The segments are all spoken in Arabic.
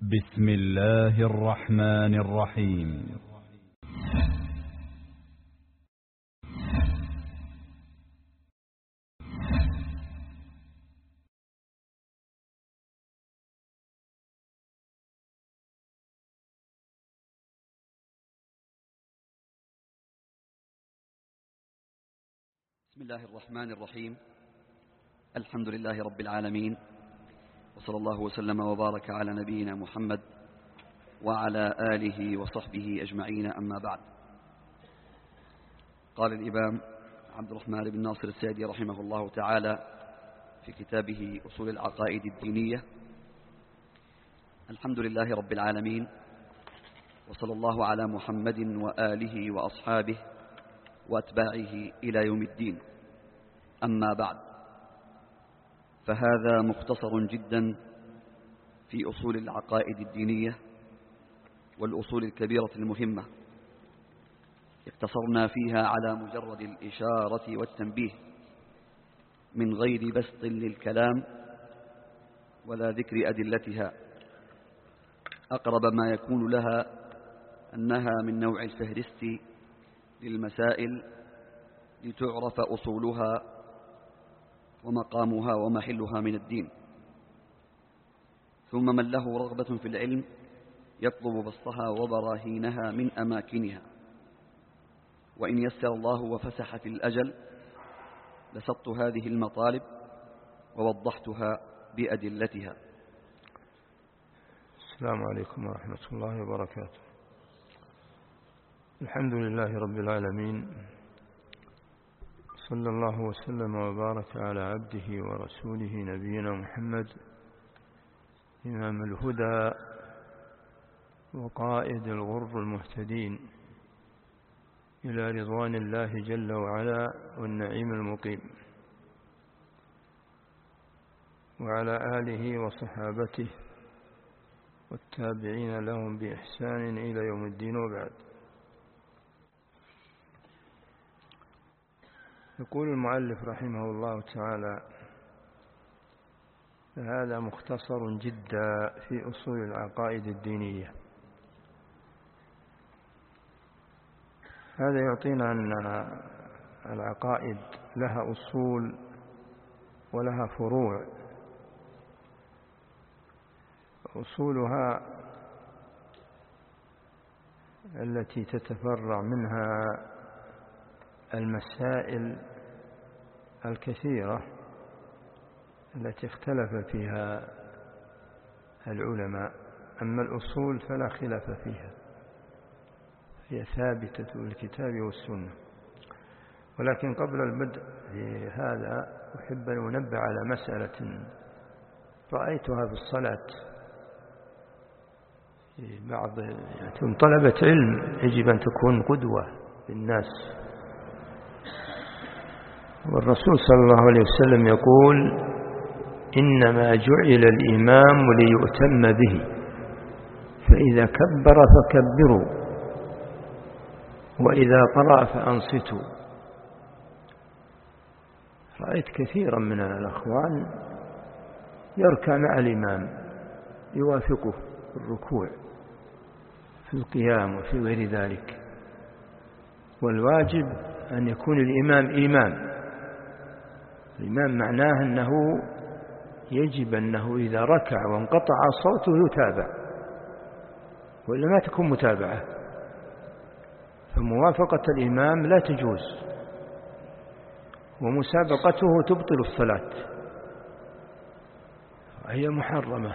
بسم الله الرحمن الرحيم. بسم الله الرحمن الرحيم. الحمد لله رب العالمين، وصلى الله وسلم وبارك على نبينا محمد وعلى آله وصحبه أجمعين، أما بعد. قال الإمام عبد الرحمن بن ناصر السعدي رحمه الله تعالى في كتابه أصول العقائد الدينية: الحمد لله رب العالمين، وصلى الله على محمد وآله وأصحابه وأتباعه إلى يوم الدين، أما بعد. فهذا مختصر جدا في أصول العقائد الدينية والأصول الكبيرة المهمة، اقتصرنا فيها على مجرد الإشارة والتنبيه من غير بسط للكلام ولا ذكر أدلتها. أقرب ما يكون لها أنها من نوع الفهرست للمسائل لتعرف أصولها ومقامها ومحلها من الدين. ثم من له رغبة في العلم يطلب بسطها وبراهينها من أماكنها، وإن يسر الله وفسح في الأجل لسطت هذه المطالب ووضحتها بأدلتها. السلام عليكم ورحمة الله وبركاته. الحمد لله رب العالمين، صلى الله وسلم وبارك على عبده ورسوله نبينا محمد، إمام الهدى وقائد الغر المهتدين إلى رضوان الله جل وعلا والنعيم المقيم، وعلى آله وصحابته والتابعين لهم بإحسان إلى يوم الدين، وبعد. يقول المؤلف رحمه الله تعالى: هذا مختصر جدا في أصول العقائد الدينية. هذا يعطينا أن العقائد لها أصول ولها فروع. أصولها التي تتفرع منها المسائل الكثيرة التي اختلف فيها العلماء، أما الأصول فلا خلاف فيها، هي ثابتة بالكتاب والسنة. ولكن قبل البدء في هذا أحب أن أنبه على مسألة رأيتها في الصلاة في بعض طلبة علم. يجب أن تكون قدوة للناس، والرسول صلى الله عليه وسلم يقول: إنما جعل الإمام ليؤتم به، فإذا كبر فكبروا، وإذا قرأ فأنصتوا. رأيت كثيرا من الأخوان يركع مع الإمام، يوافقه في الركوع في القيام وفي غير ذلك. والواجب أن يكون الإمام إمام. الإمام معناه أنه يجب أنه إذا ركع وانقطع صوته يتابع، وإلا ما تكون متابعة. فموافقة الإمام لا تجوز، ومسابقته تبطل الصلاة، هي محرمة.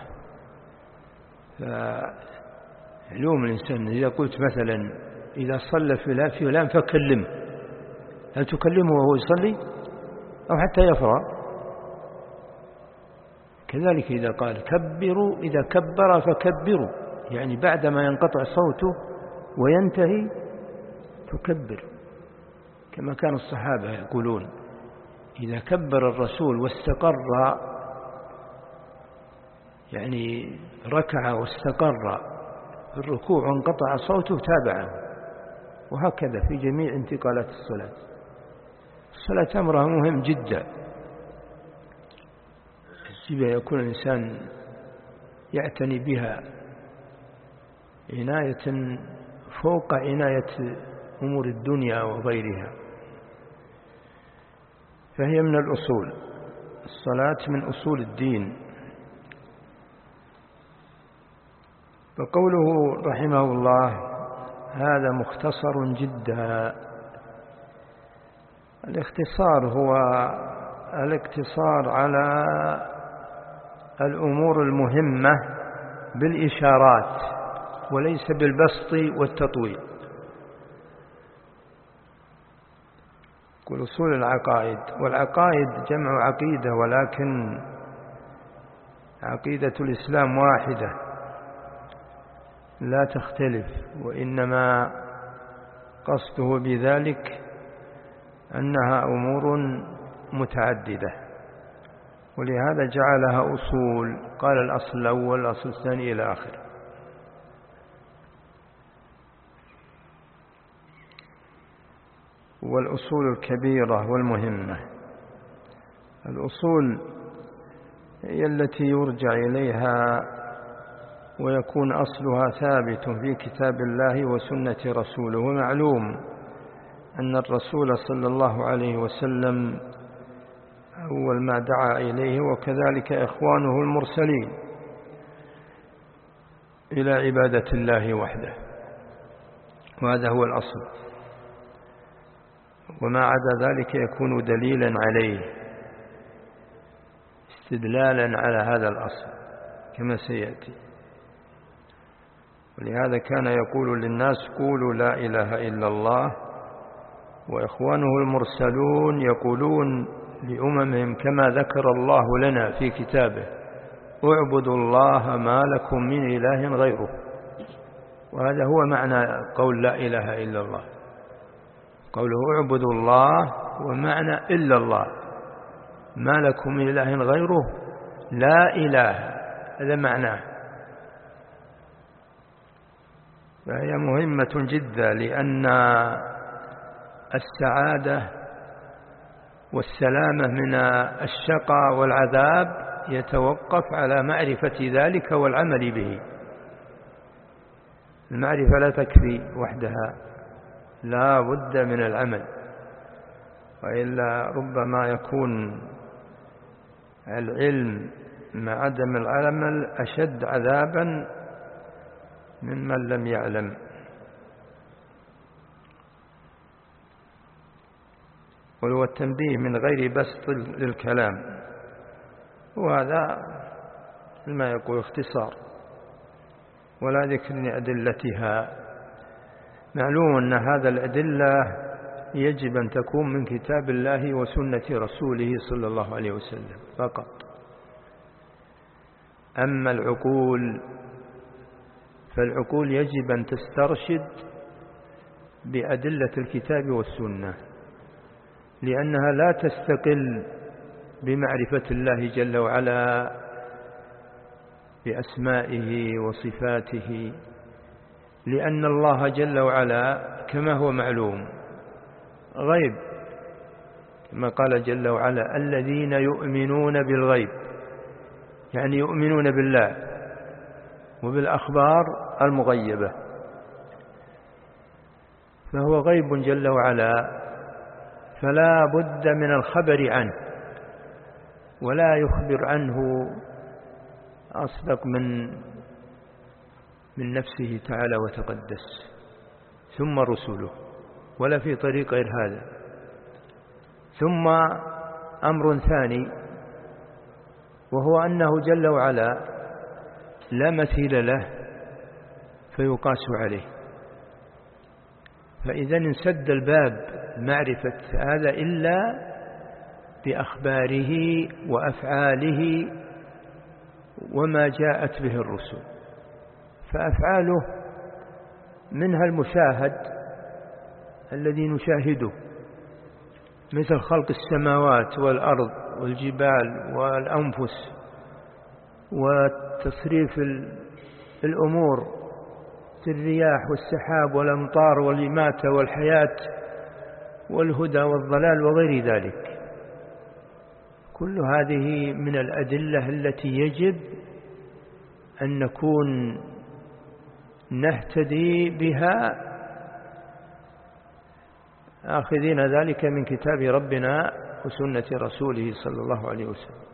فعلوم الإنسان إذا قلت مثلا إذا صلى فلان فكلمه، هل تكلمه وهو يصلي أو حتى يفرغ؟ كذلك إذا قال كبروا، إذا كبر فكبروا، يعني بعدما ينقطع صوته وينتهي تكبر، كما كان الصحابة يقولون: إذا كبر الرسول واستقر، يعني ركع واستقر في الركوع وانقطع صوته تابعه. وهكذا في جميع انتقالات الصلاة. الصلاة أمرها مهم جدا، يجب أن يكون الإنسان يعتني بها عناية فوق عناية أمور الدنيا وغيرها، فهي من الأصول. الصلاة من أصول الدين. فقوله رحمه الله هذا مختصر جدا. الاختصار هو الاقتصار على الأمور المهمة بالإشارات وليس بالبسط والتطويل. كل أصول العقائد، والعقائد جمع عقيدة، ولكن عقيدة الإسلام واحدة لا تختلف، وإنما قصده بذلك أنها أمور متعددة، ولهذا جعلها أصول. قال الأصل الأول الأصل الثاني إلى آخره. والأصول الكبيرة والمهمة. الأصول هي التي يرجع إليها ويكون أصلها ثابت في كتاب الله وسنة رسوله. ومعلوم أن الرسول صلى الله عليه وسلم أول ما دعا إليه وكذلك إخوانه المرسلين إلى عبادة الله وحده، وهذا هو الأصل، وما عدا ذلك يكون دليلا عليه، استدلالا على هذا الأصل كما سيأتي. ولهذا كان يقول للناس قولوا لا إله إلا الله، وإخوانه المرسلون يقولون لأممهم كما ذكر الله لنا في كتابه اعبدوا الله ما لكم من إله غيره. وهذا هو معنى قول لا إله إلا الله، قوله اعبدوا الله ومعنى إلا الله، ما لكم من إله غيره، لا إله، هذا معناه. فهي مهمة جدا، لأن السعادة والسلامة من الشقاء والعذاب يتوقف على معرفة ذلك والعمل به. المعرفة لا تكفي وحدها، لا بد من العمل، وإلا ربما يكون العلم مع عدم العمل أشد عذابا ممن لم يعلم. وهو التنبيه من غير بسط للكلام، وهذا ما يقول اختصار ولا ذكر لأدلتها. معلوم أن هذا الأدلة يجب أن تكون من كتاب الله وسنة رسوله صلى الله عليه وسلم فقط. أما العقول فالعقول يجب أن تسترشد بأدلة الكتاب والسنة، لأنها لا تستقل بمعرفة الله جل وعلا بأسمائه وصفاته، لأن الله جل وعلا كما هو معلوم غيب، كما قال جل وعلا الذين يؤمنون بالغيب، يعني يؤمنون بالله وبالأخبار المغيبة، فهو غيب جل وعلا، فلا بد من الخبر عنه، ولا يخبر عنه أصدق من نفسه تعالى وتقدس، ثم رسله، ولا في طريق غير هذا. ثم أمر ثاني، وهو أنه جل وعلا لا مثيل له فيقاس عليه، فإذا انسد الباب معرفة هذا إلا بأخباره وأفعاله وما جاءت به الرسل. فأفعاله منها المشاهد الذي نشاهده، مثل خلق السماوات والأرض والجبال والأنفس وتصريف الأمور في الرياح والسحاب والأمطار والإماتة والحياة والهدى والضلال وغير ذلك. كل هذه من الأدلة التي يجب أن نكون نهتدي بها آخذين ذلك من كتاب ربنا وسنة رسوله صلى الله عليه وسلم.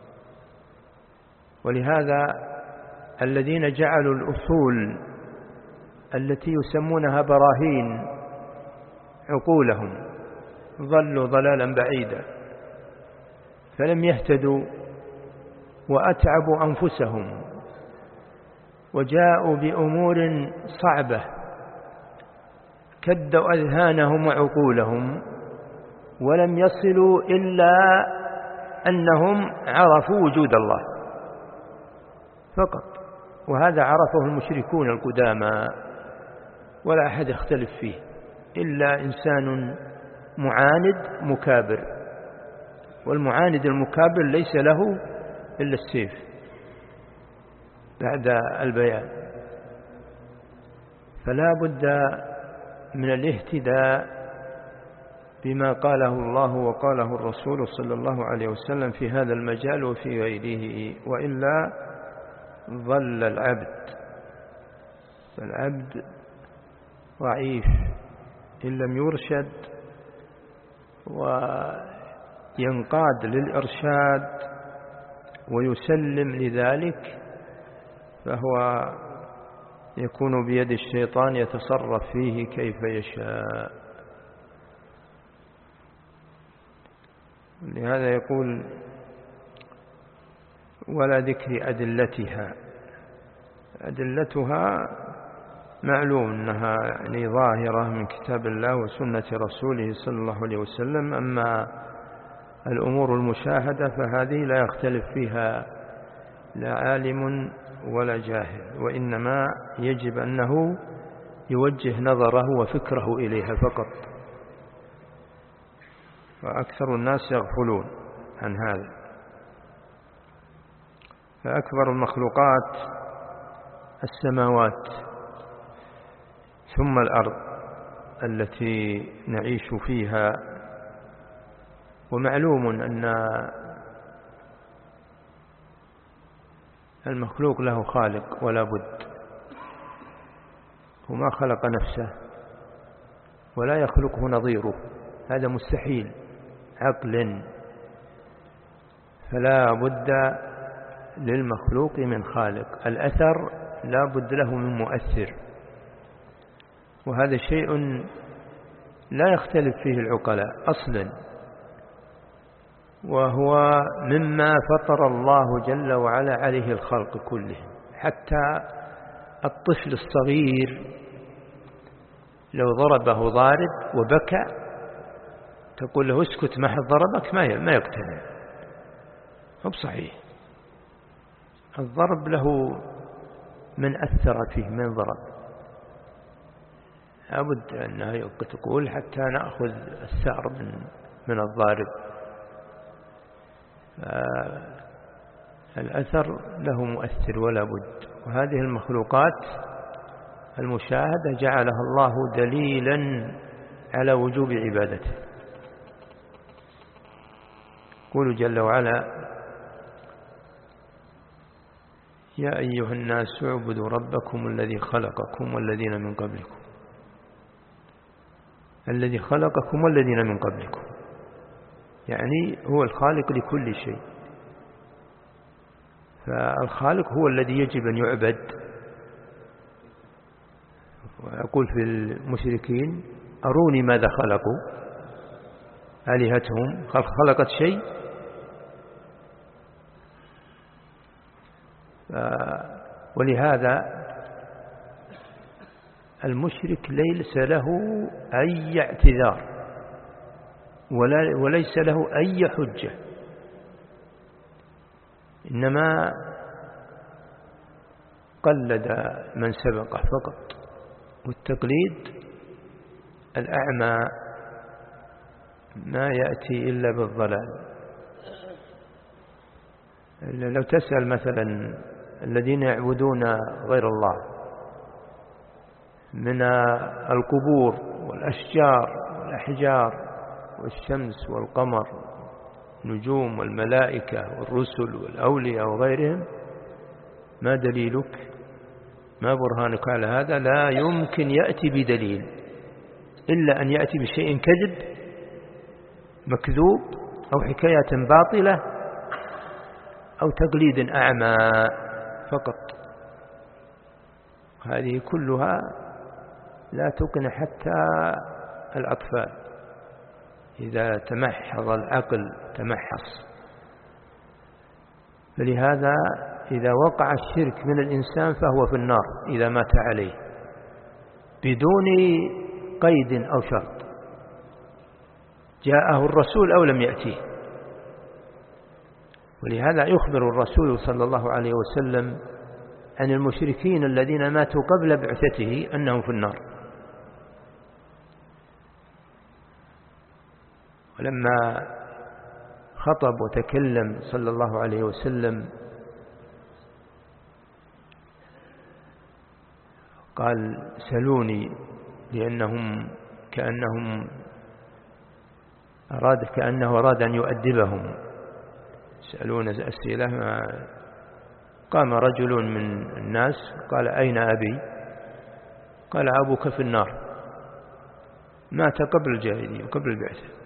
ولهذا الذين جعلوا الأصول التي يسمونها براهين عقولهم ضلوا ضلالا بعيدا، فلم يهتدوا وأتعبوا أنفسهم وجاءوا بأمور صعبة كدوا أذهانهم وعقولهم، ولم يصلوا إلا أنهم عرفوا وجود الله فقط، وهذا عرفه المشركون القدامى ولا أحد يختلف فيه إلا إنسان معاند مكابر، والمعاند المكابر ليس له إلا السيف بعد البيان. فلا بد من الاهتداء بما قاله الله وقاله الرسول صلى الله عليه وسلم في هذا المجال وفي غيره، وإلا ضل العبد. فالعبد ضعيف إن لم يرشد وينقاد للإرشاد ويسلم لذلك، فهو يكون بيد الشيطان يتصرف فيه كيف يشاء. لهذا يقول ولا ذكر أدلتها. أدلتها معلوم أنها يعني ظاهرة من كتاب الله وسنة رسوله صلى الله عليه وسلم، أما الأمور المشاهدة فهذه لا يختلف فيها لا عالم ولا جاهل، وإنما يجب أنه يوجه نظره وفكره إليها فقط، وأكثر الناس يغفلون عن هذا. فأكبر المخلوقات السماوات ثم الأرض التي نعيش فيها، ومعلوم أن المخلوق له خالق ولا بد، وما خلق نفسه ولا يخلقه نظيره، هذا مستحيل عقل. فلا بد للمخلوق من خالق، الأثر لا بد له من مؤثر، وهذا شيء لا يختلف فيه العقلاء أصلا، وهو مما فطر الله جل وعلا عليه الخلق كلهم. حتى الطفل الصغير لو ضربه ضارب وبكى تقول له اسكت ما حد ضربك ما يقتنع، هو بصحيح. الضرب له من أثر فيه من ضرب، لابد أنها تقول حتى نأخذ الثأر من الضارب. الأثر له مؤثر ولا بد. وهذه المخلوقات المشاهدة جعلها الله دليلا على وجوب عبادته. يقول جل وعلا يا أيها الناس اعبدوا ربكم الذي خلقكم والذين من قبلكم، الذي خلقكم والذين من قبلكم، يعني هو الخالق لكل شيء. فالخالق هو الذي يجب أن يعبد. وأقول في المشركين أروني ماذا خلقوا، آلهتهم خلقت شيء؟ ولهذا المشرك ليس له أي اعتذار وليس له أي حجة، إنما قلد من سبقه فقط. والتقليد الأعمى ما يأتي إلا بالضلال. لو تسأل مثلا الذين يعبدون غير الله من القبور والأشجار والأحجار والشمس والقمر والنجوم والملائكة والرسل والأولياء وغيرهم، ما دليلك؟ ما برهانك على هذا؟ لا يمكن يأتي بدليل إلا أن يأتي بشيء كذب مكذوب أو حكاية باطلة أو تقليد أعمى فقط. هذه كلها لا تقنع حتى الأطفال. إذا تمحض العقل تمحص. فلهذا إذا وقع الشرك من الإنسان فهو في النار إذا مات عليه بدون قيد أو شرط، جاءه الرسول أو لم يأتيه. ولهذا يخبر الرسول صلى الله عليه وسلم عن المشركين الذين ماتوا قبل بعثته أنهم في النار. ولما خطب وتكلم صلى الله عليه وسلم قال سلوني، لأنهم كأنه أراد أن يؤدبهم، يسألون أسئلة. قام رجل من الناس قال أين أبي؟ قال أبوك في النار، مات قبل الجاهلية وقبل البعثة.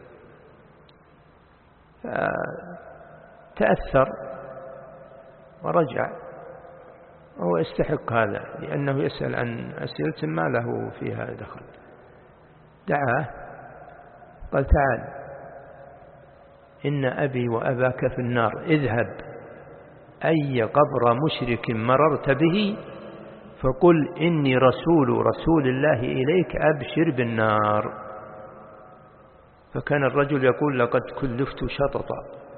فتأثر ورجع، وهو يستحق هذا لأنه يسأل عن أسئلة ما له فيها دخل. دعاه قال تعال إن أبي وأباك في النار، اذهب أي قبر مشرك مررت به فقل إني رسول الله إليك أبشر بالنار. فكان الرجل يقول لقد كلفت شططا،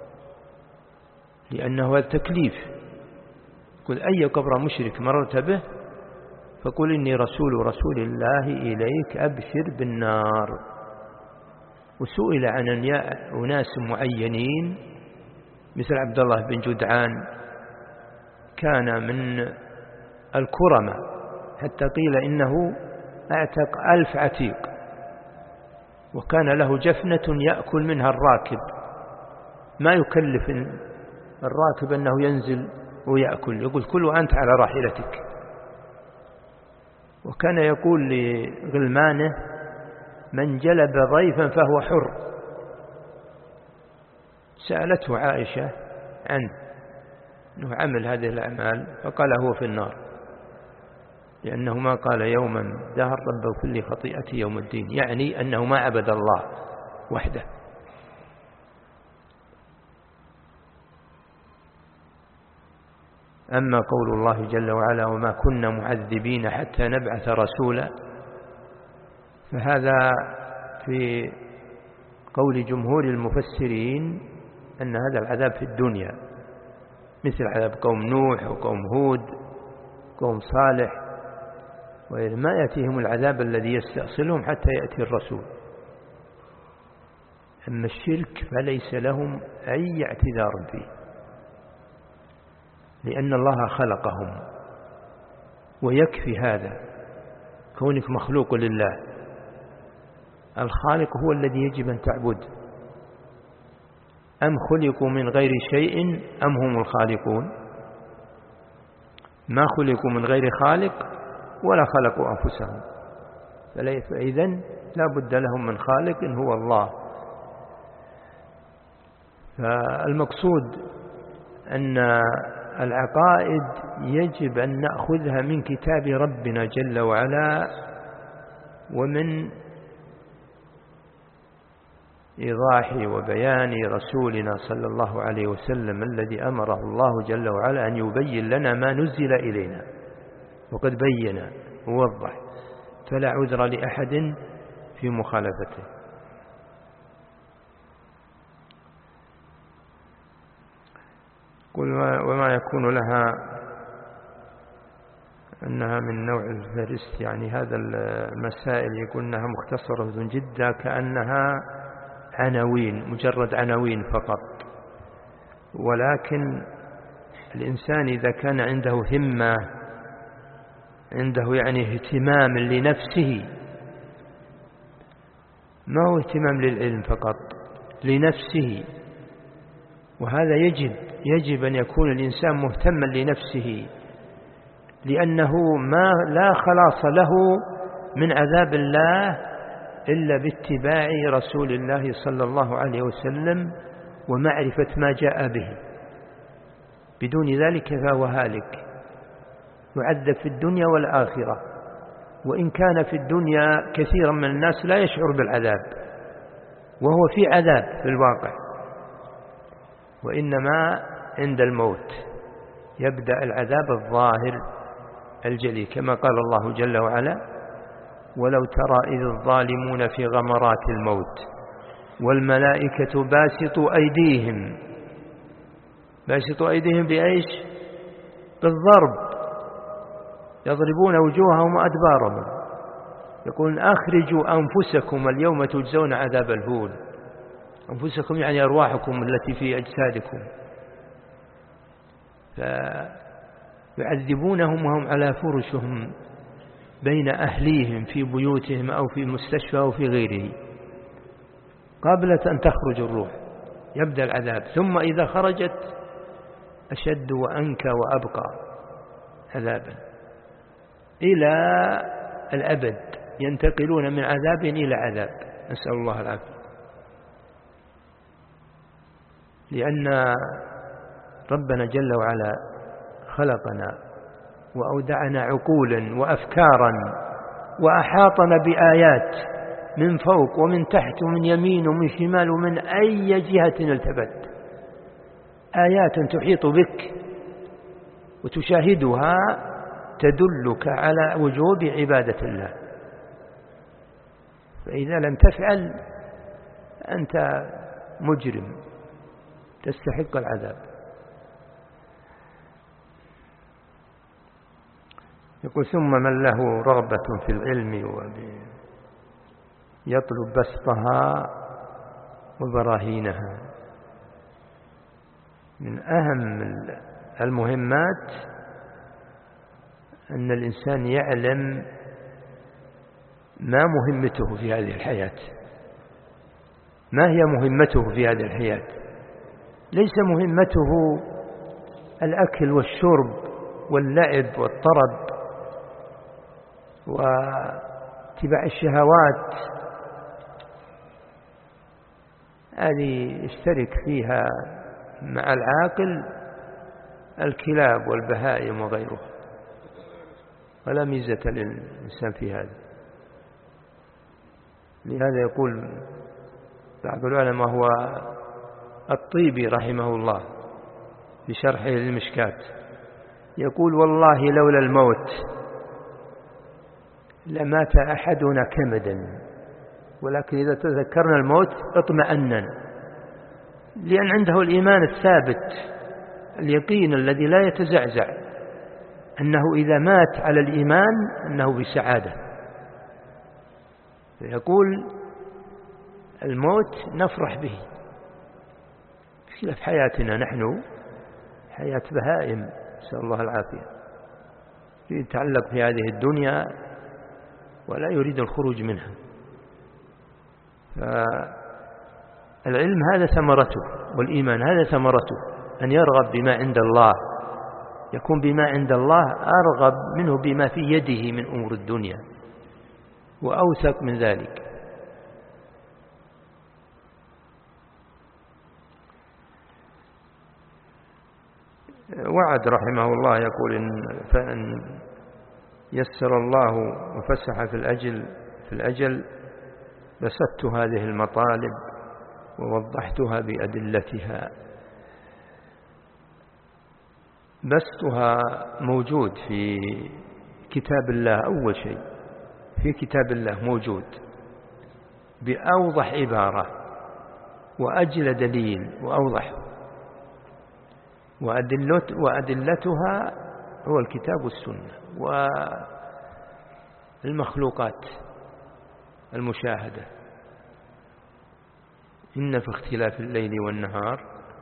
لأنه التكليف. قل أي قبر مشرك مررت به فقل إني رسول الله إليك أبشر بالنار. وسئل عن أناس معينين مثل عبد الله بن جدعان، كان من الكرمة حتى قيل إنه أعتق 1000 عتيق، وكان له جفنة يأكل منها الراكب، ما يكلف الراكب أنه ينزل ويأكل، يقول كل أنت على راحلتك. وكان يقول لغلمانه من جلب ضيفا فهو حر. سألته عائشة عنه أنه عمل هذه الأعمال فقال هو في النار، لأنه ما قال يوما دهر رب اغفر لي خطيئتي يوم الدين، يعني أنه ما عبد الله وحده. أما قول الله جل وعلا وما كنا معذبين حتى نبعث رسولا، فهذا في قول جمهور المفسرين أن هذا العذاب في الدنيا، مثل عذاب قوم نوح وقوم هود قوم صالح، وما يأتيهم العذاب الذي يستأصلهم حتى يأتي الرسول. أما الشرك فليس لهم أي اعتذار فيه، لأن الله خلقهم، ويكفي هذا كونك مخلوق لله. الخالق هو الذي يجب أن تعبد. أم خلقوا من غير شيء أم هم الخالقون؟ ما خلقوا من غير خالق ولا خلقوا أنفسهم، فإذن لا بد لهم من خالق هو الله. فالمقصود أن العقائد يجب أن نأخذها من كتاب ربنا جل وعلا، ومن إيضاح وبيان رسولنا صلى الله عليه وسلم الذي أمره الله جل وعلا أن يبين لنا ما نزل إلينا، وقد بين ووضح، فلا عذر لأحد في مخالفته. قل وما يكون لها أنها من نوع الفهرست، يعني هذا المسائل يقول أنها مختصرة جدا كأنها عناوين، مجرد عناوين فقط. ولكن الإنسان إذا كان عنده همة، عنده يعني اهتمام لنفسه، ما هو اهتمام للعلم فقط، لنفسه. وهذا يجب أن يكون الإنسان مهتما لنفسه، لأنه لا خلاص له من عذاب الله إلا باتباع رسول الله صلى الله عليه وسلم ومعرفة ما جاء به، بدون ذلك فهو هالك يعذب في الدنيا والآخرة. وإن كان في الدنيا كثيرا من الناس لا يشعر بالعذاب، وهو في عذاب في الواقع، وإنما عند الموت يبدأ العذاب الظاهر الجلي، كما قال الله جل وعلا: ولو ترى إذ الظالمون في غمرات الموت والملائكة باسطوا أيديهم بإيش؟ بالضرب، يضربون وجوههم وأدبارهم، يقولون: أخرجوا أنفسكم اليوم تجزون عذاب الهون. أنفسكم يعني أرواحكم التي في أجسادكم، فيعذبونهم وهم على فرشهم بين أهليهم في بيوتهم أو في المستشفى أو في غيره، قبل أن تخرج الروح يبدأ العذاب، ثم إذا خرجت أشد وأنكى وأبقى عذابا إلى الأبد، ينتقلون من عذاب إلى عذاب، نسأل الله العافية. لأن ربنا جل وعلا خلقنا وأودعنا عقولا وأفكارا وأحاطنا بآيات من فوق ومن تحت ومن يمين ومن شمال ومن أي جهة التفت، آيات تحيط بك وتشاهدها تدلك على وجوب عبادة الله، فإذا لم تفعل أنت مجرم تستحق العذاب. يقول: ثم من له رغبة في العلم يطلب بسطها وبراهينها. من أهم المهمات أن الإنسان يعلم ما مهمته في هذه الحياة، ما هي مهمته في هذه الحياة. ليس مهمته الأكل والشرب واللعب والطرب واتباع الشهوات، هذه يشترك فيها مع العاقل الكلاب والبهائم وغيره، ولا ميزة للإنسان في هذا. لهذا يقول بعض العلماء هو الطيبي رحمه الله في شرحه للمشكات، يقول: والله لولا الموت لمات أحدنا كمدا، ولكن إذا تذكرنا الموت اطمأننا، لأن عنده الإيمان الثابت اليقين الذي لا يتزعزع، أنه إذا مات على الإيمان أنه بسعادة. يقول: الموت نفرح به، خلاف حياتنا نحن حياة بهائم، نسأل الله العافية، يتعلق في هذه الدنيا ولا يريد الخروج منها. فالعلم هذا ثمرته، والإيمان هذا ثمرته، أن يرغب بما عند الله، يكون بما عند الله أرغب منه بما في يده من أمور الدنيا وأوثق من ذلك. وعد رحمه الله يقول: فإن يسر الله وفسح في الأجل بسطت هذه المطالب ووضحتها بأدلتها. بسطها موجود في كتاب الله، أول شيء في كتاب الله موجود بأوضح عبارة وأجل دليل وأوضح، وأدلتها هو الكتاب والسنة والمخلوقات المشاهدة. إن في اختلاف الليل والنهار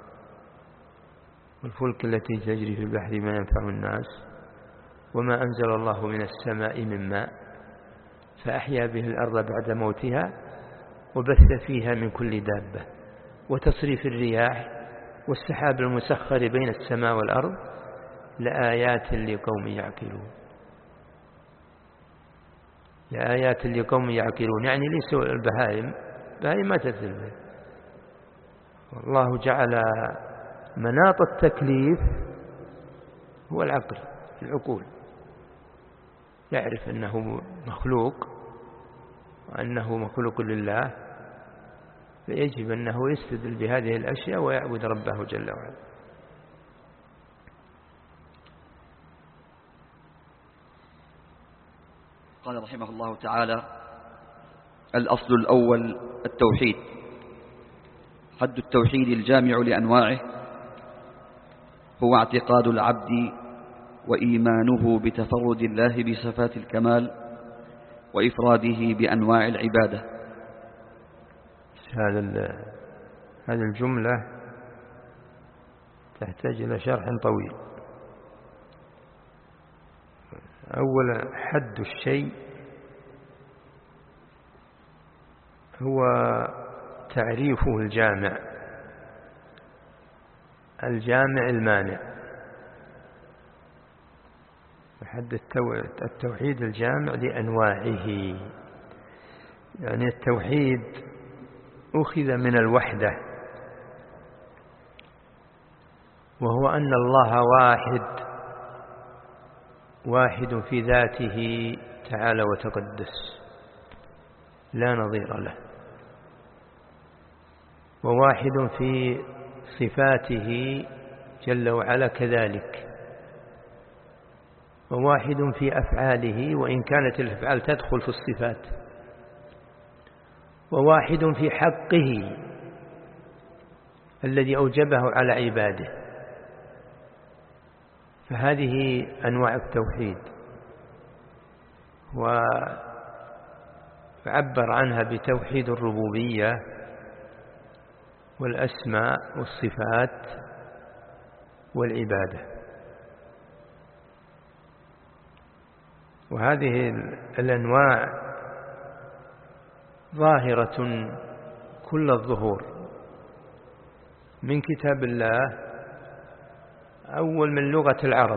والفلك التي تجري في البحر ما ينفع الناس وما أنزل الله من السماء من ماء فأحيا به الأرض بعد موتها وبث فيها من كل دابة وتصريف الرياح والسحاب المسخر بين السماء والأرض لآيات لقوم يعقلون. لآيات لقوم يعقلون يعني ليسوا البهائم، البهائم ما تتلبه. والله جعل مناط التكليف هو العقل، العقول، يعرف أنه مخلوق وأنه مخلوق لله، فيجب أنه يستدل بهذه الأشياء ويعبد ربه جل وعلا. قال رحمه الله تعالى: الأصل الأول التوحيد. حد التوحيد الجامع لأنواعه هو اعتقاد العبد وإيمانه بتفرد الله بصفات الكمال وإفراده بأنواع العبادة. هذه الجملة تحتاج إلى شرح طويل. أولا، حد الشيء هو تعريفه الجامع المانع. حد التوحيد الجامع لأنواعه، يعني التوحيد أخذ من الوحدة، وهو أن الله واحد في ذاته تعالى وتقدس لا نظير له، وواحد في صفاته جل وعلا كذلك، وواحد في أفعاله وإن كانت الأفعال تدخل في الصفات، وواحد في حقه الذي أوجبه على عباده. فهذه أنواع التوحيد، وعبر عنها بتوحيد الربوبية والأسماء والصفات والعبادة. وهذه الأنواع ظاهرة كل الظهور من كتاب الله، أول من لغة العرب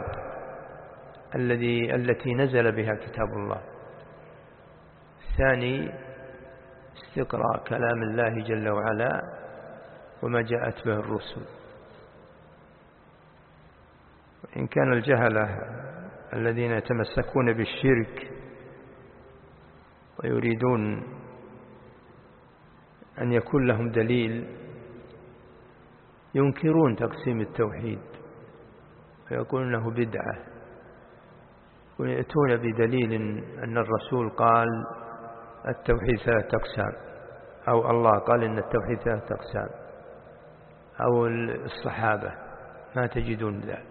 التي نزل بها كتاب الله، الثاني استقراء كلام الله جل وعلا وما جاءت به الرسل. وإن كان الجهلة الذين يتمسكون بالشرك ويريدون أن يكون لهم دليل ينكرون تقسيم التوحيد ويقولون له بدعة، ويأتون بدليل أن الرسول قال التوحيد 3 أقسام، أو الله قال إن التوحيد 3 أقسام، أو الصحابة، ما تجدون ذلك.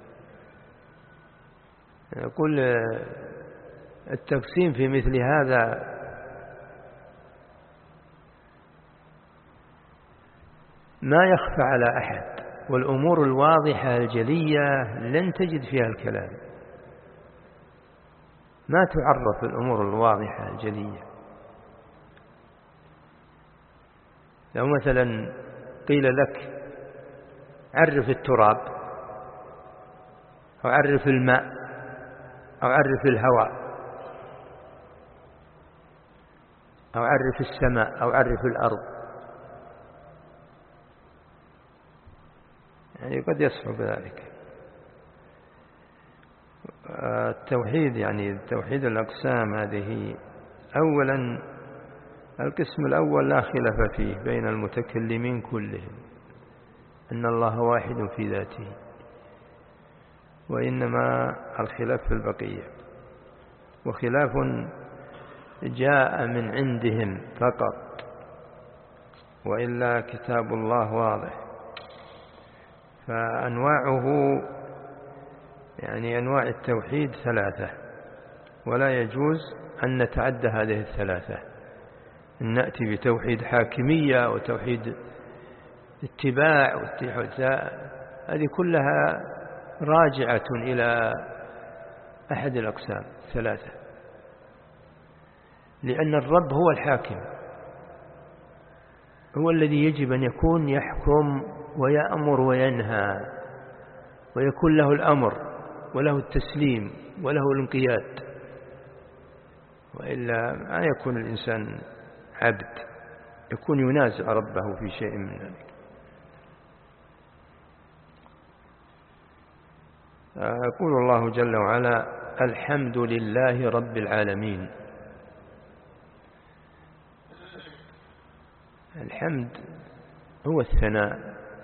يقول التقسيم في مثل هذا ما يخفى على أحد، والأمور الواضحة الجلية لن تجد فيها الكلام، ما تعرف الأمور الواضحة الجلية. لو مثلا قيل لك عرف التراب، أو عرف الماء، أو عرف الهواء، أو عرف السماء، أو عرف الأرض، يعني قد يصعب ذلك. التوحيد يعني توحيد الأقسام هذه، أولا القسم الأول لا خلاف فيه بين المتكلمين كلهم، أن الله واحد في ذاته، وإنما الخلاف في البقية، وخلاف جاء من عندهم فقط، وإلا كتاب الله واضح. فأنواعه يعني أنواع التوحيد 3، ولا يجوز أن نتعدى هذه 3، أن نأتي بتوحيد حاكمية وتوحيد اتباع هذه كلها راجعة إلى أحد الأقسام 3، لأن الرب هو الحاكم، هو الذي يجب أن يكون يحكم ويأمر وينهى، ويكون له الأمر وله التسليم وله الانقياد، وإلا ما يكون الإنسان عبد، يكون ينازع ربه في شيء من ذلك. يقول الله جل وعلا: الحمد لله رب العالمين. الحمد هو الثناء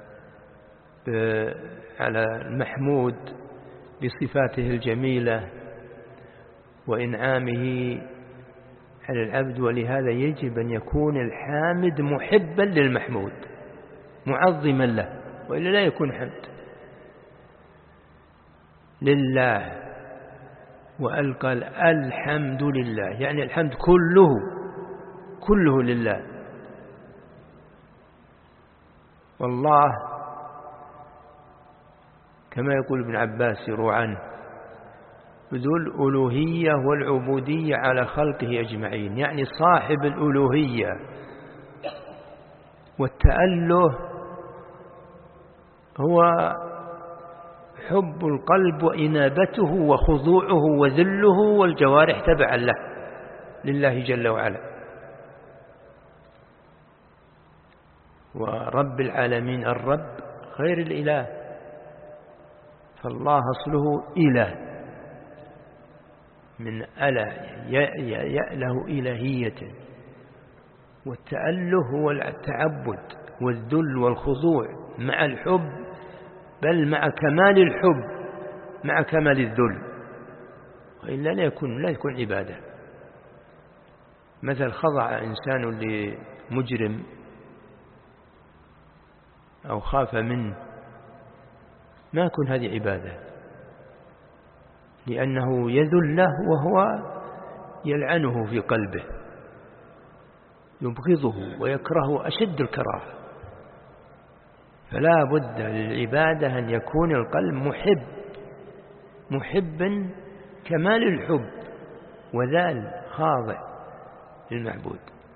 على المحمود بصفاته الجميلة وإنعامه على العبد، ولهذا يجب أن يكون الحامد محبا للمحمود معظما له، وإلا لا يكون حمد لله. وألقى الحمد لله، يعني الحمد كله لله. والله كما يقول ابن عباس يروى عنه: ذو الألوهية والعبودية على خلقه أجمعين، يعني صاحب الألوهية والتأله هو حب القلب وإنابته وخضوعه وذله والجوارح تبعا له لله جل وعلا. ورب العالمين الرب غير الإله، فالله أصله إله من أله يأله إلهية، والتأله هو التعبد والذل والخضوع مع الحب، بل مع كمال الحب مع كمال الذل، وإلا لا يكون عبادة. مثل خضع إنسان لمجرم أو خاف منه، ما يكون هذه عبادة، لأنه يذله وهو يلعنه في قلبه، يبغضه ويكرهه أشد الكراهة. فلا بد للعبادة أن يكون القلب محبا كمال الحب وذال خاضع للمعبود.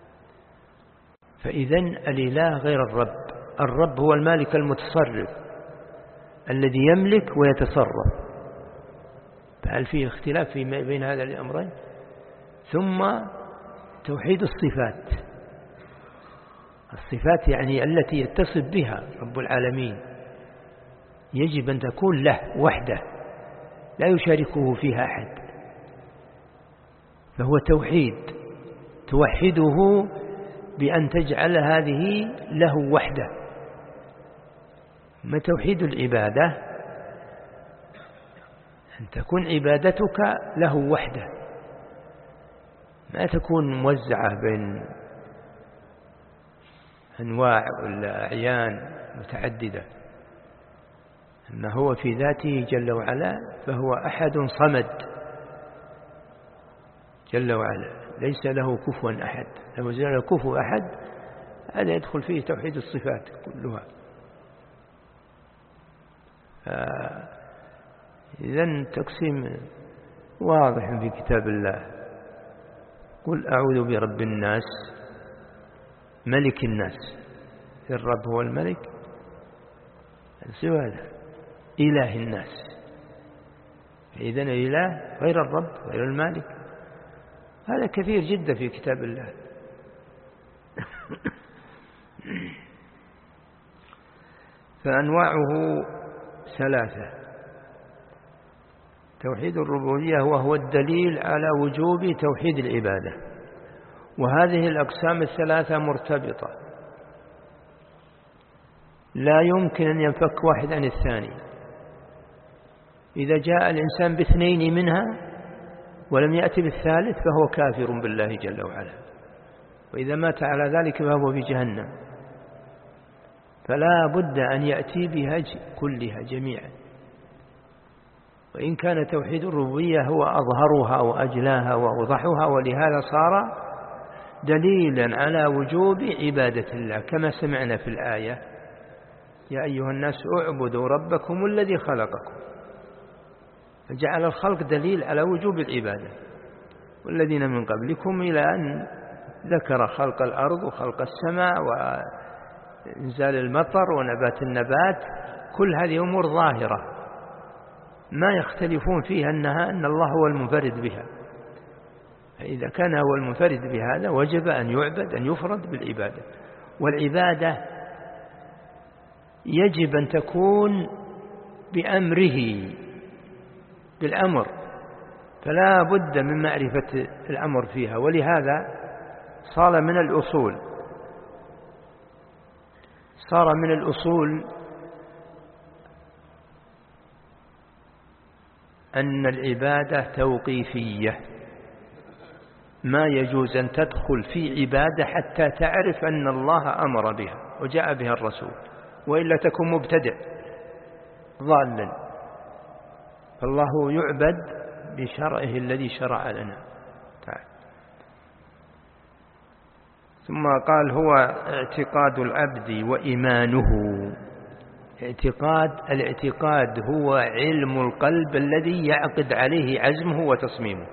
فإذن الإله غير الرب هو المالك المتصرف الذي يملك ويتصرف، فهل فيه اختلاف بين هذا الأمرين؟ ثم توحيد الصفات يعني التي يتصف بها رب العالمين يجب أن تكون له وحده لا يشاركه فيها أحد، فهو توحده بأن تجعل هذه له وحده. ما توحيد العبادة أن تكون عبادتك له وحده، ما تكون موزعة بين أنواع ولا أعيان متعددة. أما هو في ذاته جل وعلا فهو أحد صمد جل وعلا، ليس له كفوا أحد. لو زال كفو أحد هذا يدخل فيه توحيد الصفات كلها. إذن تقسيم واضح في كتاب الله: قل أعوذ برب الناس ملك الناس. الرب هو الملك، سوى هذا إله الناس. إذن الإله غير الرب غير المالك، هذا كثير جدا في كتاب الله. فأنواعه ثلاثة: توحيد الربوبية وهو الدليل على وجوب توحيد العبادة، وهذه الأقسام الثلاثة مرتبطة، لا يمكن أن ينفك واحد عن الثاني. إذا جاء الإنسان باثنين منها ولم يأتي بالثالث فهو كافر بالله جل وعلا، وإذا مات على ذلك فهو في جهنم. فلا بد أن يأتي بها كلها جميعا. وإن كان توحيد الربوبية هو أظهرها وأجلاها وأوضحها، ولهذا صار دليلا على وجوب عبادة الله، كما سمعنا في الآية: يا أيها الناس اعبدوا ربكم الذي خلقكم. فجعل الخلق دليل على وجوب العبادة. والذين من قبلكم، إلى أن ذكر خلق الأرض وخلق السماء وإنزال المطر ونبات النبات، كل هذه أمور ظاهرة ما يختلفون فيها أن الله هو المنفرد بها. فإذا كان هو المنفرد بهذا وجب أن يعبد، أن يفرد بالعبادة. والعبادة يجب أن تكون بأمره، بالأمر، فلا بد من معرفة الأمر فيها. ولهذا صار من الأصول أن العبادة توقيفية، ما يجوز أن تدخل في عبادة حتى تعرف أن الله أمر بها وجاء بها الرسول، وإلا تكون مبتدع ضالا. فالله يعبد بشرعه الذي شرع لنا تعالى. ثم قال هو اعتقاد العبد وإيمانه. الاعتقاد هو علم القلب الذي يعقد عليه عزمه وتصميمه.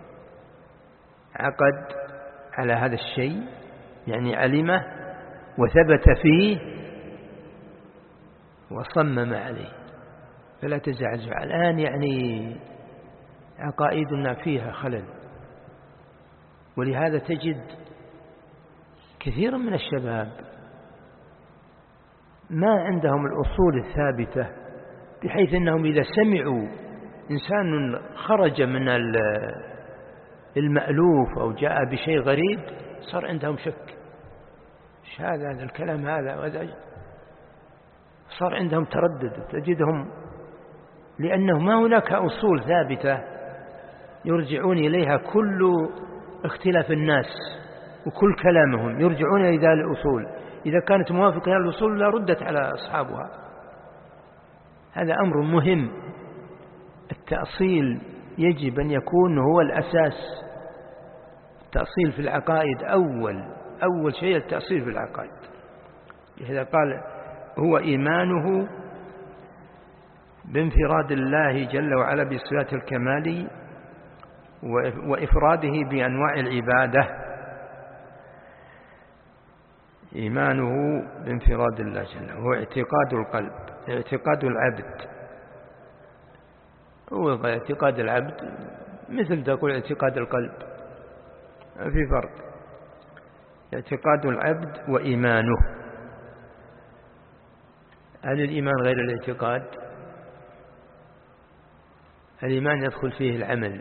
عقد على هذا الشيء يعني علمه وثبت فيه وصمم عليه فلا تزعزع. الآن يعني عقائدنا فيها خلل، ولهذا تجد كثيرا من الشباب ما عندهم الأصول الثابتة، بحيث أنهم إذا سمعوا إنسان خرج من المألوف أو جاء بشيء غريب صار عندهم شك، إيش هذا الكلام هذا، صار عندهم تردد. تجدهم لأنه ما هناك أصول ثابتة يرجعون إليها كل اختلاف الناس وكل كلامهم، يرجعون إلى الأصول. إذا كانت موافقة للأصول لا ردت على أصحابها. هذا أمر مهم. التأصيل يجب أن يكون هو الأساس. التأصيل في العقائد أول شيء التأصيل في العقائد. لهذا قال هو إيمانه بانفراد الله جل وعلا بصفات الكمال وإفراده بأنواع العبادة. إيمانه بانفراد الله جل هو اعتقاد القلب، اعتقاد العبد. هو اعتقاد العبد مثل تقول اعتقاد القلب، في فرق. اعتقاد العبد وإيمانه. هل الإيمان غير الاعتقاد؟ الإيمان يدخل فيه العمل،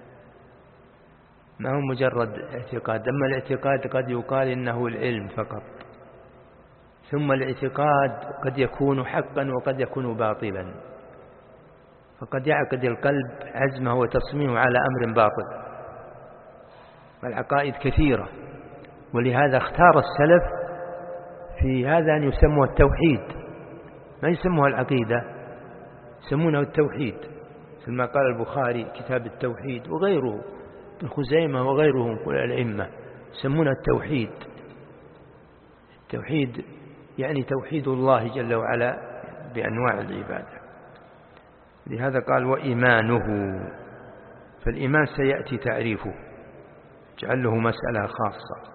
ما هو مجرد اعتقاد. أما الاعتقاد قد يقال إنه العلم فقط، ثم الاعتقاد قد يكون حقا وقد يكون باطلا. فقد يعقد القلب عزمه وتصميمه على أمر باطل. والعقائد كثيرة، ولهذا اختار السلف في هذا أن يسموه التوحيد، ما يسموه العقيدة، يسمونه التوحيد. ثم قال البخاري كتاب التوحيد، وغيره ابن خزيمة وغيرهم كل الأئمة يسمونه التوحيد. التوحيد يعني توحيد الله جل وعلا بأنواع العبادة. لهذا قال وإيمانه. فالإيمان سيأتي تعريفه، جعله مسألة خاصة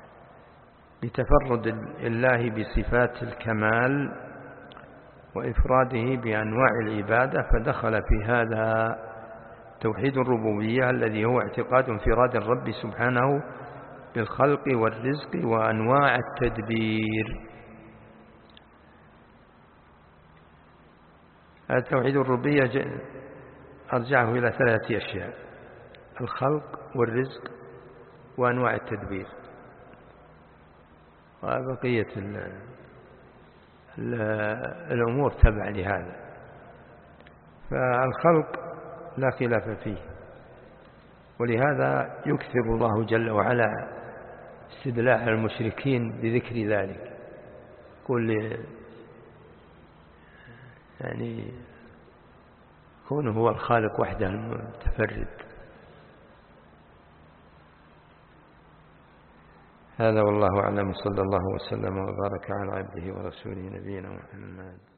لتفرد الله بصفات الكمال وإفراده بأنواع العبادة. فدخل في هذا توحيد الربوبية الذي هو اعتقاد انفراد الرب سبحانه بالخلق والرزق وأنواع التدبير. توحيد الربوبية أرجعه إلى 3 أشياء: الخلق والرزق وأنواع التدبير، وبقية الأمور تبع لهذا. فالخلق لا خلاف فيه، ولهذا يكثر الله جل وعلا استدلاء المشركين بذكر ذلك. كل يعني كونه هو الخالق وحده المتفرد. هذا والله أعلم. صلى الله وسلم وبارك على عبده ورسوله نبينا محمد.